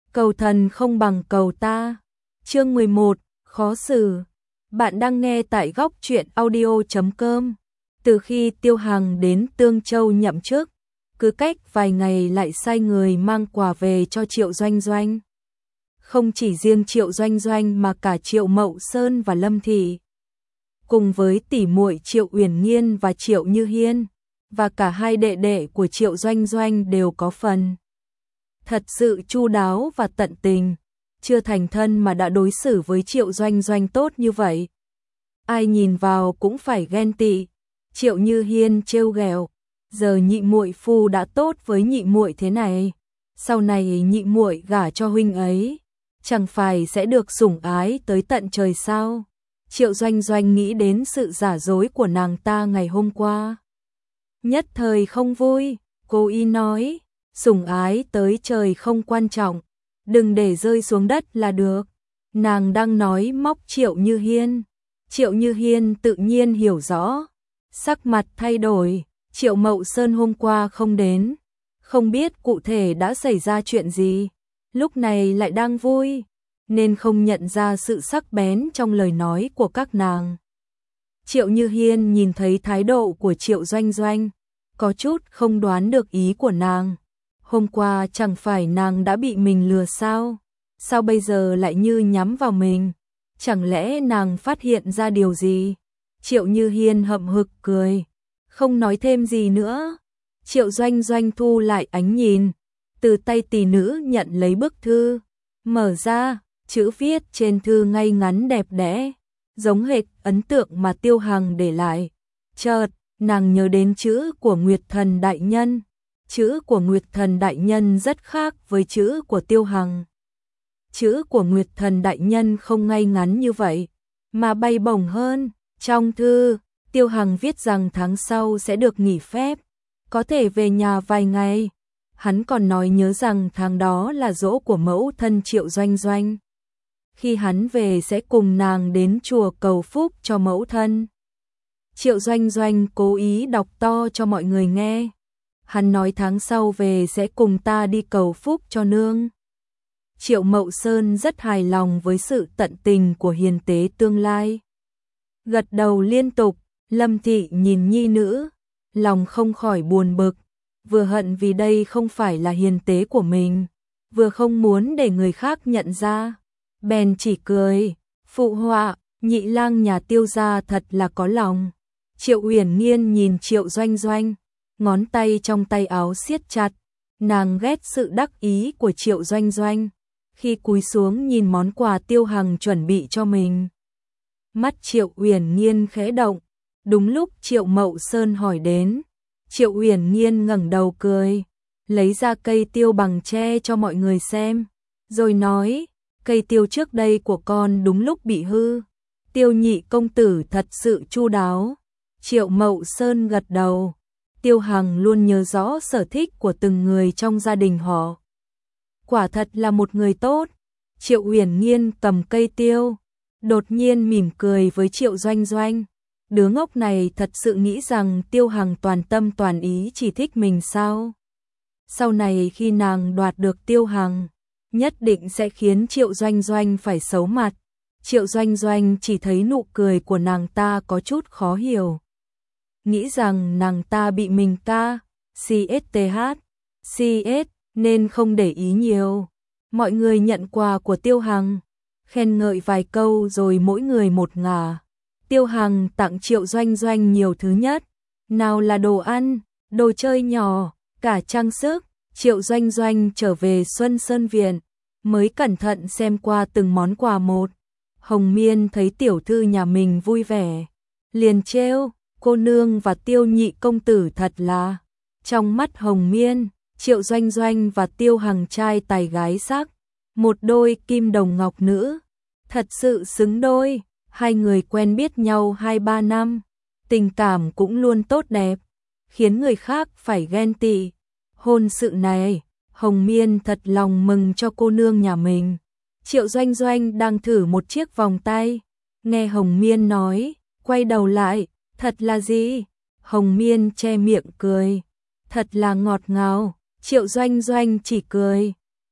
cầu thần không bằng cầu ta. Chương 11, khó xử. Bạn đang nghe tại góc truyện audio.com. Từ khi Tiêu Hằng đến Tương Châu nhậm chức, cứ cách vài ngày lại sai người mang quà về cho Triệu Doanh Doanh. Không chỉ riêng Triệu Doanh Doanh mà cả Triệu Mậu Sơn và Lâm Thị, cùng với tỷ muội Triệu Uyển Nhiên và Triệu Như Hiên, và cả hai đệ đệ của Triệu Doanh Doanh đều có phần. Thật sự chu đáo và tận tình, chưa thành thân mà đã đối xử với Triệu Doanh Doanh tốt như vậy. Ai nhìn vào cũng phải ghen tị. Triệu Như Hiên trêu ghẹo, giờ nhị muội phu đã tốt với nhị muội thế này, sau này nhị muội gả cho huynh ấy, chẳng phải sẽ được sủng ái tới tận trời sao? Triệu Doanh Doanh nghĩ đến sự giả dối của nàng ta ngày hôm qua, nhất thời không vui. Cô y nói, sủng ái tới trời không quan trọng, đừng để rơi xuống đất là được. Nàng đang nói móc Triệu Như Hiên. Triệu Như Hiên tự nhiên hiểu rõ, sắc mặt thay đổi. Triệu Mậu Sơn hôm qua không đến, không biết cụ thể đã xảy ra chuyện gì, lúc này lại đang vui, nên không nhận ra sự sắc bén trong lời nói của các nàng. Triệu Như Hiên nhìn thấy thái độ của Triệu Doanh Doanh, có chút không đoán được ý của nàng. Hôm qua chẳng phải nàng đã bị mình lừa sao? Sao bây giờ lại như nhắm vào mình? Chẳng lẽ nàng phát hiện ra điều gì? Triệu Như Hiên hậm hực cười, không nói thêm gì nữa. Triệu Doanh Doanh thu lại ánh nhìn, từ tay tỷ nữ nhận lấy bức thư, mở ra, chữ viết trên thư ngay ngắn đẹp đẽ, giống hệt ấn tượng mà Tiêu Hằng để lại. Chợt, nàng nhớ đến chữ của Nguyệt Thần đại nhân. Chữ của Nguyệt Thần đại nhân rất khác với chữ của Tiêu Hằng. Chữ của Nguyệt Thần đại nhân không ngay ngắn như vậy, mà bay bổng hơn. Trong thư, Tiêu Hằng viết rằng tháng sau sẽ được nghỉ phép, có thể về nhà vài ngày. Hắn còn nói nhớ rằng tháng đó là giỗ của mẫu thân Triệu Doanh Doanh. Khi hắn về sẽ cùng nàng đến chùa cầu phúc cho mẫu thân. Triệu Doanh Doanh cố ý đọc to cho mọi người nghe. Hắn nói tháng sau về sẽ cùng ta đi cầu phúc cho nương. Triệu Mậu Sơn rất hài lòng với sự tận tình của hiền tế tương lai, gật đầu liên tục. Lâm Thị nhìn nhi nữ, lòng không khỏi buồn bực, vừa hận vì đây không phải là hiền tế của mình, vừa không muốn để người khác nhận ra, bèn chỉ cười, phụ họa, nhị lang nhà Tiêu gia thật là có lòng. Triệu Uyển Nhiên nhìn Triệu Doanh Doanh, ngón tay trong tay áo siết chặt, nàng ghét sự đắc ý của Triệu Doanh Doanh, khi cúi xuống nhìn món quà Tiêu Hằng chuẩn bị cho mình. Mắt Triệu Uyển Nhiên khẽ động, đúng lúc Triệu Mậu Sơn hỏi đến, Triệu Uyển Nhiên ngẩng đầu cười, lấy ra cây tiêu bằng tre cho mọi người xem, rồi nói, cây tiêu trước đây của con đúng lúc bị hư, Tiêu nhị công tử thật sự chu đáo. Triệu Mậu Sơn gật đầu, Tiêu Hằng luôn nhớ rõ sở thích của từng người trong gia đình họ, quả thật là một người tốt. Triệu Uyển Nhiên cầm cây tiêu, đột nhiên mỉm cười với Triệu Doanh Doanh. Đứa ngốc này thật sự nghĩ rằng Tiêu Hằng toàn tâm toàn ý chỉ thích mình sao? Sau này khi nàng đoạt được Tiêu Hằng, nhất định sẽ khiến Triệu Doanh Doanh phải xấu mặt. Triệu Doanh Doanh chỉ thấy nụ cười của nàng ta có chút khó hiểu, nghĩ rằng nàng ta bị mình CS nên không để ý nhiều. Mọi người nhận quà của Tiêu Hằng, khen ngợi vài câu rồi mỗi người một ngả. Tiêu Hằng tặng Triệu Doanh Doanh nhiều thứ nhất, nào là đồ ăn, đồ chơi nhỏ, cả trang sức. Triệu Doanh Doanh trở về Xuân Sơn Viện, mới cẩn thận xem qua từng món quà một. Hồng Miên thấy tiểu thư nhà mình vui vẻ, liền trêu, cô nương và Tiêu nhị công tử thật là. Trong mắt Hồng Miên, Triệu Doanh Doanh và Tiêu Hằng trai tài gái sắc, một đôi kim đồng ngọc nữ, thật sự xứng đôi. Hai người quen biết nhau 2-3 năm, tình cảm cũng luôn tốt đẹp, khiến người khác phải ghen tị. Hôn sự này, Hồng Miên thật lòng mừng cho cô nương nhà mình. Triệu Doanh Doanh đang thử một chiếc vòng tay, nghe Hồng Miên nói, quay đầu lại, thật là gì? Hồng Miên che miệng cười, thật là ngọt ngào. Triệu Doanh Doanh chỉ cười,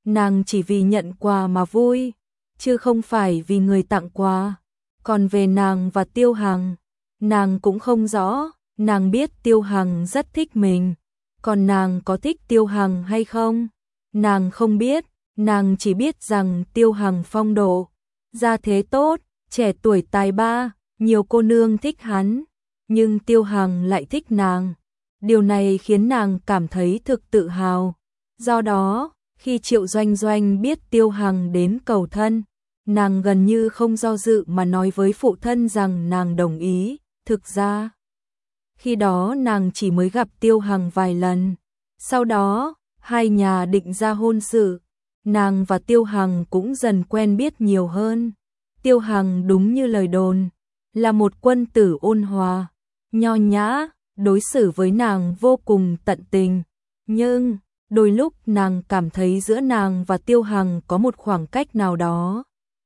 nàng chỉ vì nhận quà mà vui, chứ không phải vì người tặng quà. Còn về nàng và Tiêu Hằng, nàng cũng không rõ, nàng biết Tiêu Hằng rất thích mình, còn nàng có thích Tiêu Hằng hay không? Nàng không biết, nàng chỉ biết rằng Tiêu Hằng phong độ, gia thế tốt, trẻ tuổi tài ba, nhiều cô nương thích hắn, nhưng Tiêu Hằng lại thích nàng. Điều này khiến nàng cảm thấy thực tự hào. Do đó, khi Triệu Doanh Doanh biết Tiêu Hằng đến cầu thân, nàng gần như không do dự mà nói với phụ thân rằng nàng đồng ý. Thực ra, khi đó nàng chỉ mới gặp Tiêu Hằng vài lần. Sau đó, hai nhà định ra hôn sự, nàng và Tiêu Hằng cũng dần quen biết nhiều hơn. Tiêu Hằng đúng như lời đồn, là một quân tử ôn hòa, nho nhã, đối xử với nàng vô cùng tận tình. Nhưng, đôi lúc nàng cảm thấy giữa nàng và Tiêu Hằng có một khoảng cách nào đó.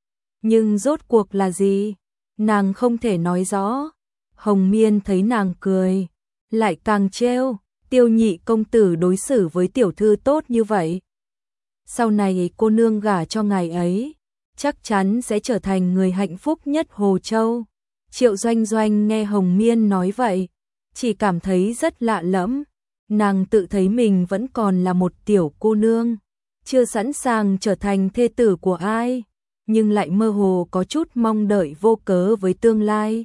Nhưng rốt cuộc là gì? Nàng không thể nói rõ. Hồng Miên thấy nàng cười, lại càng trêu, Tiêu nhị công tử đối xử với tiểu thư tốt như vậy. Sau này cô nương gả cho ngài ấy, chắc chắn sẽ trở thành người hạnh phúc nhất Hồ Châu. Triệu Doanh Doanh nghe Hồng Miên nói vậy, chỉ cảm thấy rất lạ lẫm. Nàng tự thấy mình vẫn còn là một tiểu cô nương, chưa sẵn sàng trở thành thê tử của ai, nhưng lại mơ hồ có chút mong đợi vô cớ với tương lai.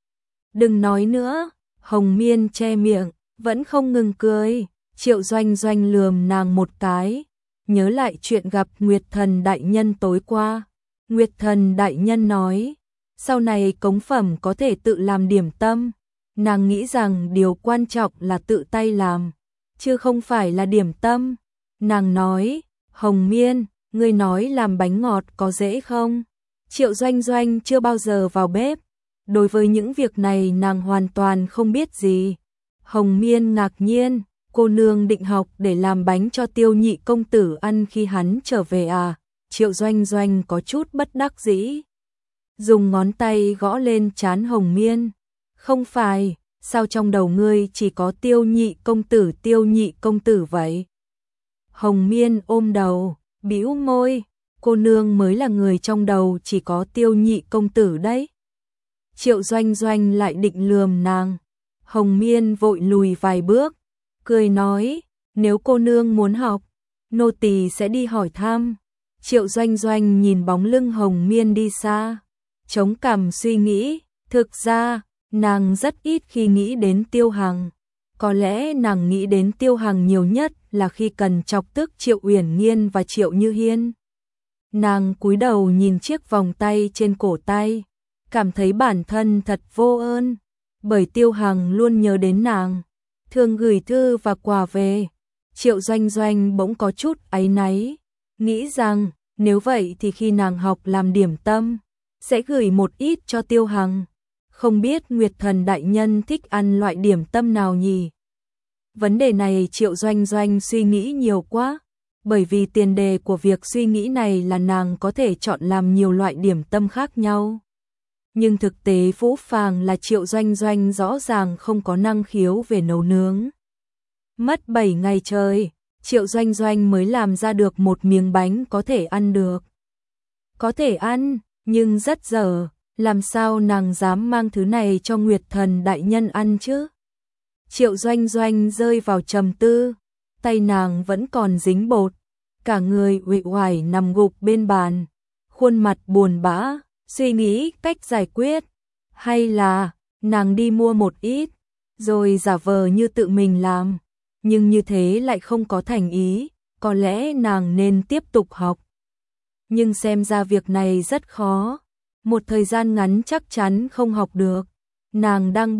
Đừng nói nữa, Hồng Miên che miệng, vẫn không ngừng cười. Triệu Doanh Doanh lườm nàng một cái, nhớ lại chuyện gặp Nguyệt Thần đại nhân tối qua. Nguyệt Thần đại nhân nói, sau này cống phẩm có thể tự làm điểm tâm. Nàng nghĩ rằng điều quan trọng là tự tay làm, chứ không phải là điểm tâm. Nàng nói, Hồng Miên, ngươi nói làm bánh ngọt có dễ không? Triệu Doanh Doanh chưa bao giờ vào bếp, đối với những việc này nàng hoàn toàn không biết gì. Hồng Miên ngạc nhiên, cô nương định học để làm bánh cho Tiêu nhị công tử ăn khi hắn trở về à? Triệu Doanh Doanh có chút bất đắc dĩ, dùng ngón tay gõ lên trán Hồng Miên. Không phải, sao trong đầu ngươi chỉ có Tiêu nhị công tử vậy? Hồng Miên ôm đầu, bĩu môi, cô nương mới là người trong đầu chỉ có Tiêu nhị công tử đấy. Triệu Doanh Doanh lại định lườm nàng. Hồng Miên vội lùi vài bước, cười nói, nếu cô nương muốn học, nô tỳ sẽ đi hỏi thăm. Triệu Doanh Doanh nhìn bóng lưng Hồng Miên đi xa, chống cằm suy nghĩ, thực ra, nàng rất ít khi nghĩ đến Tiêu Hằng. Có lẽ nàng nghĩ đến Tiêu Hằng nhiều nhất là khi cần chọc tức Triệu Uyển Nghiên và Triệu Như Hiên. Nàng cúi đầu nhìn chiếc vòng tay trên cổ tay, cảm thấy bản thân thật vô ơn, bởi Tiêu Hằng luôn nhớ đến nàng, thường gửi thư và quà về. Triệu Doanh Doanh bỗng có chút áy náy, nghĩ rằng nếu vậy thì khi nàng học làm điểm tâm, sẽ gửi một ít cho Tiêu Hằng. Không biết Nguyệt Thần đại nhân thích ăn loại điểm tâm nào nhỉ? Vấn đề này Triệu Doanh Doanh suy nghĩ nhiều quá, bởi vì tiền đề của việc suy nghĩ này là nàng có thể chọn làm nhiều loại điểm tâm khác nhau. Nhưng thực tế phũ phàng là Triệu Doanh Doanh rõ ràng không có năng khiếu về nấu nướng. Mất 7 ngày trời, Triệu Doanh Doanh mới làm ra được một miếng bánh có thể ăn được. Có thể ăn, nhưng rất dở, làm sao nàng dám mang thứ này cho Nguyệt Thần đại nhân ăn chứ? Triệu Doanh Doanh rơi vào trầm tư, tay nàng vẫn còn dính bột, cả người uể oải nằm gục bên bàn, khuôn mặt buồn bã, suy nghĩ cách giải quyết. Hay là, nàng đi mua một ít, rồi giả vờ như tự mình làm, nhưng như thế lại không có thành ý, có lẽ nàng nên tiếp tục học. Nhưng xem ra việc này rất khó, một thời gian ngắn chắc chắn không học được. Nàng đang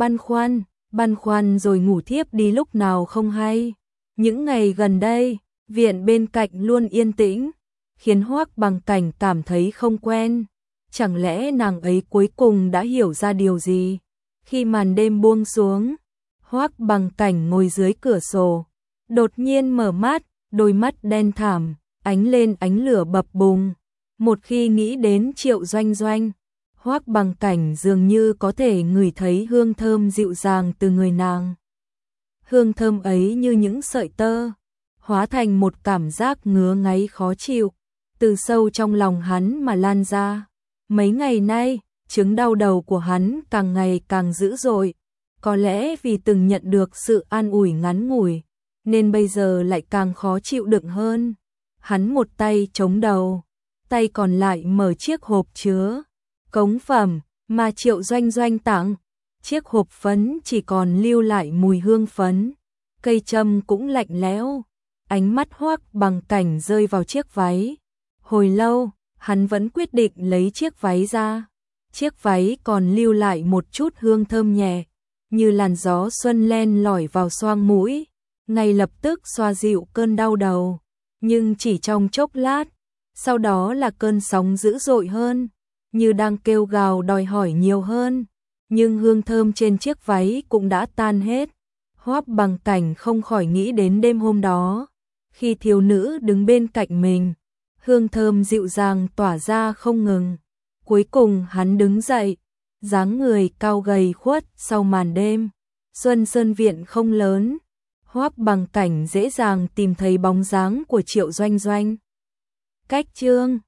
băn khoăn rồi ngủ thiếp đi lúc nào không hay. Những ngày gần đây, viện bên cạnh luôn yên tĩnh, khiến Hoắc Bằng Cảnh cảm thấy không quen. Chẳng lẽ nàng ấy cuối cùng đã hiểu ra điều gì? Khi màn đêm buông xuống, Hoắc Bằng Cảnh ngồi dưới cửa sổ, đột nhiên mở mắt, đôi mắt đen thẳm, ánh lên ánh lửa bập bùng. Một khi nghĩ đến Triệu Doanh Doanh, Hoắc Bằng Cảnh dường như có thể ngửi thấy hương thơm dịu dàng từ người nàng. Hương thơm ấy như những sợi tơ, hóa thành một cảm giác ngứa ngáy khó chịu, từ sâu trong lòng hắn mà lan ra. Mấy ngày nay, chứng đau đầu của hắn càng ngày càng dữ dội, có lẽ vì từng nhận được sự an ủi ngắn ngủi, nên bây giờ lại càng khó chịu đựng hơn. Hắn một tay chống đầu, tay còn lại mở chiếc hộp chứa cống phẩm mà Triệu Doanh Doanh tặng. Chiếc hộp phấn chỉ còn lưu lại mùi hương phấn, cây châm cũng lạnh lẽo. Ánh mắt Hoắc Bằng Cảnh rơi vào chiếc váy. Hồi lâu, hắn vẫn quyết định lấy chiếc váy ra. Chiếc váy còn lưu lại một chút hương thơm nhẹ, như làn gió xuân len lỏi vào xoang mũi, ngay lập tức xoa dịu cơn đau đầu. Nhưng chỉ trong chốc lát, sau đó là cơn sóng dữ dội hơn, như đang kêu gào đòi hỏi nhiều hơn. Nhưng hương thơm trên chiếc váy cũng đã tan hết. Hoắc Bằng Cảnh không khỏi nghĩ đến đêm hôm đó, khi thiếu nữ đứng bên cạnh mình, hương thơm dịu dàng tỏa ra không ngừng. Cuối cùng hắn đứng dậy, dáng người cao gầy khuất sau màn đêm. Xuân Sơn Viện không lớn, Hoắc Bằng Cảnh dễ dàng tìm thấy bóng dáng của Triệu Doanh Doanh. Cách chương